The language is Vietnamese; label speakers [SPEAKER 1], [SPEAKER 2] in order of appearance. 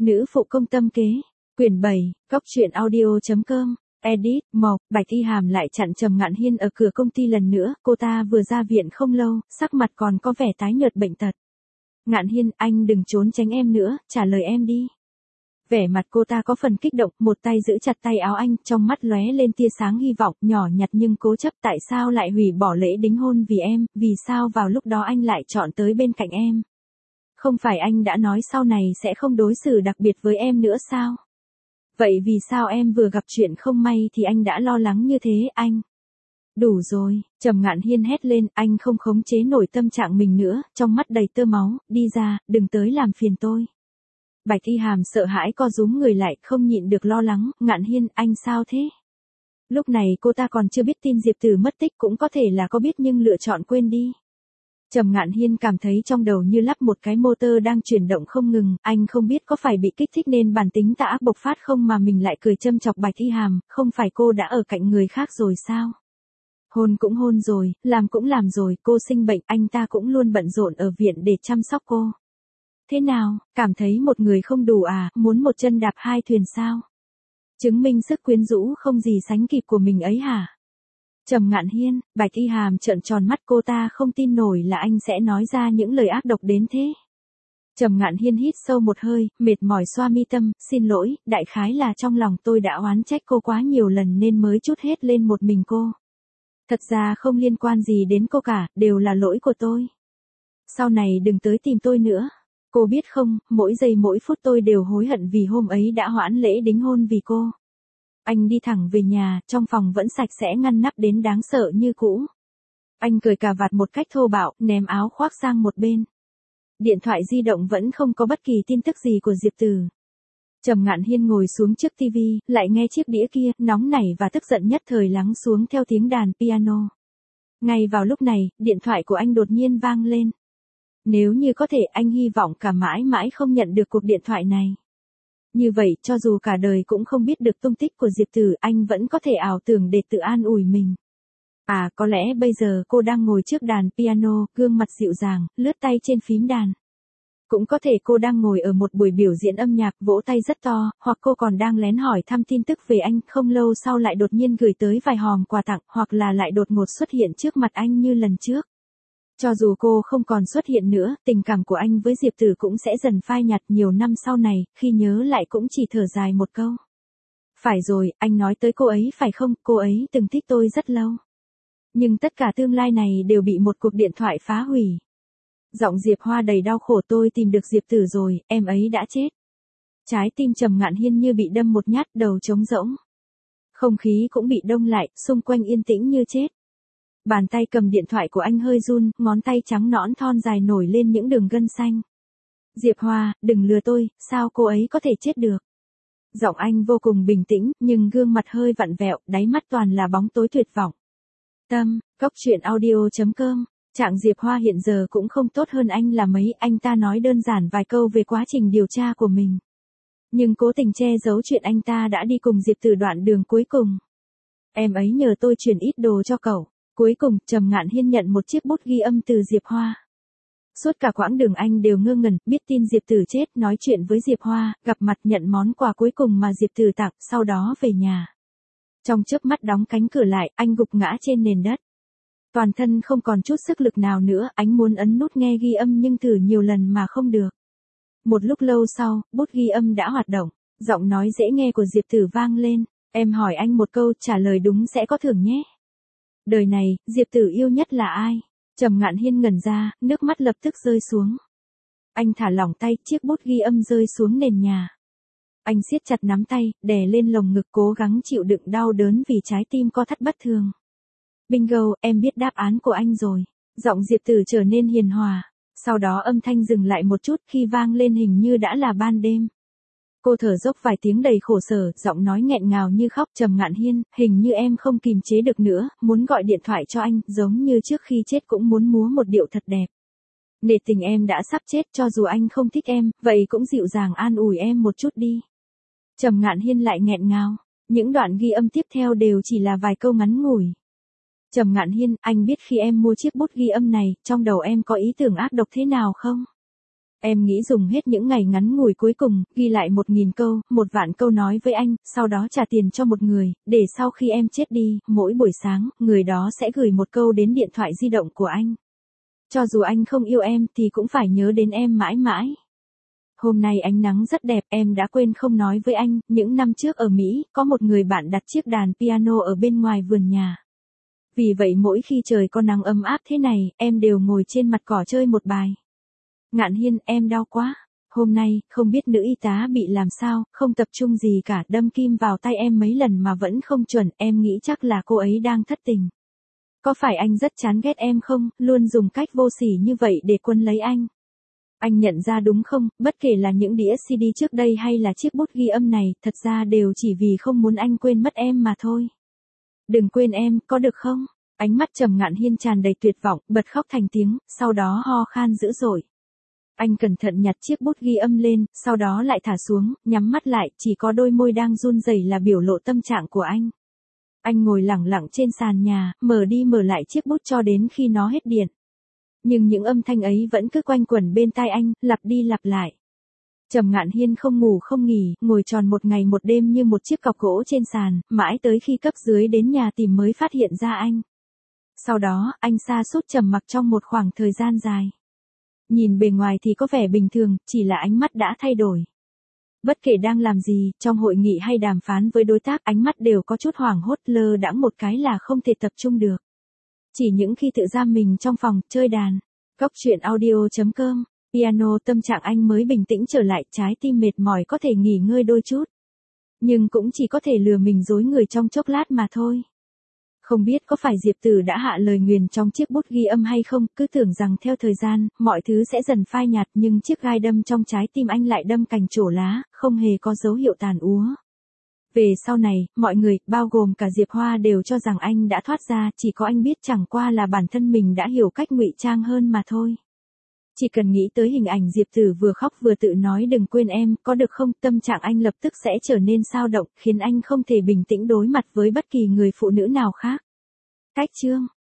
[SPEAKER 1] Nữ phụ công tâm kế. Quyển 7, Cóc truyện audio.com. Edit, Mộc, Bạch Y Hàm lại chặn Trầm Ngạn Hiên ở cửa công ty lần nữa, cô ta vừa ra viện không lâu, sắc mặt còn có vẻ tái nhợt bệnh tật. Ngạn Hiên, anh đừng trốn tránh em nữa, trả lời em đi. Vẻ mặt cô ta có phần kích động, một tay giữ chặt tay áo anh, trong mắt lóe lên tia sáng hy vọng, nhỏ nhặt nhưng cố chấp. Tại sao lại hủy bỏ lễ đính hôn vì em, vì sao vào lúc đó anh lại chọn tới bên cạnh em? Không phải anh đã nói sau này sẽ không đối xử đặc biệt với em nữa sao? Vậy vì sao em vừa gặp chuyện không may thì anh đã lo lắng như thế anh? Đủ rồi, Trầm Ngạn Hiên hét lên, anh không khống chế nổi tâm trạng mình nữa, trong mắt đầy tơ máu, đi ra, đừng tới làm phiền tôi. Bạch Y Hàm sợ hãi co rúm người lại, không nhịn được lo lắng, Ngạn Hiên, anh sao thế? Lúc này cô ta còn chưa biết tin Diệp Tử mất tích, cũng có thể là có biết nhưng lựa chọn quên đi. Trầm Ngạn Hiên cảm thấy trong đầu như lắp một cái motor đang chuyển động không ngừng, anh không biết có phải bị kích thích nên bản tính tà ác bộc phát không mà mình lại cười châm chọc Bạch Y Hàm, không phải cô đã ở cạnh người khác rồi sao? Hôn cũng hôn rồi, làm cũng làm rồi, cô sinh bệnh, anh ta cũng luôn bận rộn ở viện để chăm sóc cô. Thế nào, cảm thấy một người không đủ à, muốn một chân đạp hai thuyền sao? Chứng minh sức quyến rũ không gì sánh kịp của mình ấy hả? Trầm Ngạn Hiên, Bạch Y Hàm trợn tròn mắt, cô ta không tin nổi là anh sẽ nói ra những lời ác độc đến thế. Trầm Ngạn Hiên hít sâu một hơi, mệt mỏi xoa mi tâm, xin lỗi, đại khái là trong lòng tôi đã oán trách cô quá nhiều lần nên mới trút hết lên một mình cô. Thật ra không liên quan gì đến cô cả, đều là lỗi của tôi. Sau này đừng tới tìm tôi nữa. Cô biết không, mỗi giây mỗi phút tôi đều hối hận vì hôm ấy đã hoãn lễ đính hôn vì cô. Anh đi thẳng về nhà, trong phòng vẫn sạch sẽ ngăn nắp đến đáng sợ như cũ. Anh cởi cà vạt một cách thô bạo, ném áo khoác sang một bên. Điện thoại di động vẫn không có bất kỳ tin tức gì của Diệp Tử. Trầm Ngạn Hiên ngồi xuống trước tivi, lại nghe chiếc đĩa kia, nóng nảy và tức giận nhất thời lắng xuống theo tiếng đàn piano. Ngay vào lúc này, điện thoại của anh đột nhiên vang lên. Nếu như có thể, anh hy vọng cả mãi mãi không nhận được cuộc điện thoại này. Như vậy, cho dù cả đời cũng không biết được tung tích của Diệp Tử, anh vẫn có thể ảo tưởng để tự an ủi mình. À, có lẽ bây giờ cô đang ngồi trước đàn piano, gương mặt dịu dàng, lướt tay trên phím đàn. Cũng có thể cô đang ngồi ở một buổi biểu diễn âm nhạc, vỗ tay rất to, hoặc cô còn đang lén hỏi thăm tin tức về anh, không lâu sau lại đột nhiên gửi tới vài hòm quà tặng, hoặc là lại đột ngột xuất hiện trước mặt anh như lần trước. Cho dù cô không còn xuất hiện nữa, tình cảm của anh với Diệp Tử cũng sẽ dần phai nhạt. Nhiều năm sau này, khi nhớ lại cũng chỉ thở dài một câu. Phải rồi, anh nói tới cô ấy phải không, cô ấy từng thích tôi rất lâu. Nhưng tất cả tương lai này đều bị một cuộc điện thoại phá hủy. Giọng Diệp Hoa đầy đau khổ, tôi tìm được Diệp Tử rồi, em ấy đã chết. Trái tim Trầm Ngạn Hiên như bị đâm một nhát, đầu trống rỗng. Không khí cũng bị đông lại, xung quanh yên tĩnh như chết. Bàn tay cầm điện thoại của anh hơi run, ngón tay trắng nõn thon dài nổi lên những đường gân xanh. Diệp Hoa, đừng lừa tôi, sao cô ấy có thể chết được? Giọng anh vô cùng bình tĩnh, nhưng gương mặt hơi vặn vẹo, đáy mắt toàn là bóng tối tuyệt vọng. Cóc truyện audio.com. Trạng Diệp Hoa hiện giờ cũng không tốt hơn anh là mấy, anh ta nói đơn giản vài câu về quá trình điều tra của mình. Nhưng cố tình che giấu chuyện anh ta đã đi cùng Diệp Tử đoạn đường cuối cùng. Em ấy nhờ tôi chuyển ít đồ cho cậu. Cuối cùng, Trầm Ngạn Hiên nhận một chiếc bút ghi âm từ Diệp Hoa. Suốt cả quãng đường anh đều ngơ ngẩn, biết tin Diệp Tử chết, nói chuyện với Diệp Hoa, gặp mặt nhận món quà cuối cùng mà Diệp Tử tặng, sau đó về nhà. Trong chớp mắt đóng cánh cửa lại, anh gục ngã trên nền đất. Toàn thân không còn chút sức lực nào nữa, anh muốn ấn nút nghe ghi âm nhưng thử nhiều lần mà không được. Một lúc lâu sau, bút ghi âm đã hoạt động, giọng nói dễ nghe của Diệp Tử vang lên, em hỏi anh một câu, trả lời đúng sẽ có thưởng nhé. Đời này, Diệp Tử yêu nhất là ai? Trầm Ngạn Hiên ngẩn ra, nước mắt lập tức rơi xuống. Anh thả lỏng tay, chiếc bút ghi âm rơi xuống nền nhà. Anh siết chặt nắm tay, đè lên lồng ngực cố gắng chịu đựng đau đớn vì trái tim co thắt bất thường. Bingo, em biết đáp án của anh rồi. Giọng Diệp Tử trở nên hiền hòa. Sau đó âm thanh dừng lại một chút, khi vang lên hình như đã là ban đêm. Cô thở dốc vài tiếng đầy khổ sở, giọng nói nghẹn ngào như khóc. Trầm Ngạn Hiên, hình như em không kìm chế được nữa, muốn gọi điện thoại cho anh, giống như trước khi chết cũng muốn múa một điệu thật đẹp. Nể tình em đã sắp chết, cho dù anh không thích em, vậy cũng dịu dàng an ủi em một chút đi. Trầm Ngạn Hiên lại nghẹn ngào, những đoạn ghi âm tiếp theo đều chỉ là vài câu ngắn ngủi. Trầm Ngạn Hiên, anh biết khi em mua chiếc bút ghi âm này, trong đầu em có ý tưởng ác độc thế nào không? Em nghĩ dùng hết những ngày ngắn ngủi cuối cùng, ghi lại 1000 câu, 1 vạn câu nói với anh, sau đó trả tiền cho một người, để sau khi em chết đi, mỗi buổi sáng, người đó sẽ gửi một câu đến điện thoại di động của anh. Cho dù anh không yêu em thì cũng phải nhớ đến em mãi mãi. Hôm nay ánh nắng rất đẹp, em đã quên không nói với anh, những năm trước ở Mỹ, có một người bạn đặt chiếc đàn piano ở bên ngoài vườn nhà. Vì vậy mỗi khi trời có nắng ấm áp thế này, em đều ngồi trên mặt cỏ chơi một bài. Ngạn Hiên, em đau quá. Hôm nay, không biết nữ y tá bị làm sao, không tập trung gì cả, đâm kim vào tay em mấy lần mà vẫn không chuẩn, em nghĩ chắc là cô ấy đang thất tình. Có phải anh rất chán ghét em không, luôn dùng cách vô sỉ như vậy để quân lấy anh? Anh nhận ra đúng không, bất kể là những đĩa CD trước đây hay là chiếc bút ghi âm này, thật ra đều chỉ vì không muốn anh quên mất em mà thôi. Đừng quên em, có được không? Ánh mắt Trầm Ngạn Hiên tràn đầy tuyệt vọng, bật khóc thành tiếng, sau đó ho khan dữ dội. Anh cẩn thận nhặt chiếc bút ghi âm lên, sau đó lại thả xuống, nhắm mắt lại, chỉ có đôi môi đang run rẩy là biểu lộ tâm trạng của anh. Anh ngồi lẳng lặng trên sàn nhà, mở đi mở lại chiếc bút cho đến khi nó hết điện. Nhưng những âm thanh ấy vẫn cứ quanh quẩn bên tai anh, lặp đi lặp lại. Trầm Ngạn Hiên không ngủ không nghỉ, ngồi tròn một ngày một đêm như một chiếc cọc gỗ trên sàn, mãi tới khi cấp dưới đến nhà tìm mới phát hiện ra anh. Sau đó, anh sa sút trầm mặc trong một khoảng thời gian dài. Nhìn bề ngoài thì có vẻ bình thường, chỉ là ánh mắt đã thay đổi. Bất kể đang làm gì, trong hội nghị hay đàm phán với đối tác, ánh mắt đều có chút hoảng hốt, lơ đãng một cái là không thể tập trung được. Chỉ những khi tự giam mình trong phòng, chơi đàn. Góc truyện audio.com, piano, tâm trạng anh mới bình tĩnh trở lại, trái tim mệt mỏi có thể nghỉ ngơi đôi chút. Nhưng cũng chỉ có thể lừa mình dối người trong chốc lát mà thôi. Không biết có phải Diệp Tử đã hạ lời nguyền trong chiếc bút ghi âm hay không, cứ tưởng rằng theo thời gian, mọi thứ sẽ dần phai nhạt, nhưng chiếc gai đâm trong trái tim anh lại đâm cành trổ lá, không hề có dấu hiệu tàn úa. Về sau này, mọi người, bao gồm cả Diệp Hoa đều cho rằng anh đã thoát ra, chỉ có anh biết chẳng qua là bản thân mình đã hiểu cách ngụy trang hơn mà thôi. Chỉ cần nghĩ tới hình ảnh Diệp Tử vừa khóc vừa tự nói đừng quên em, có được không, tâm trạng anh lập tức sẽ trở nên xao động, khiến anh không thể bình tĩnh đối mặt với bất kỳ người phụ nữ nào khác. Cách chương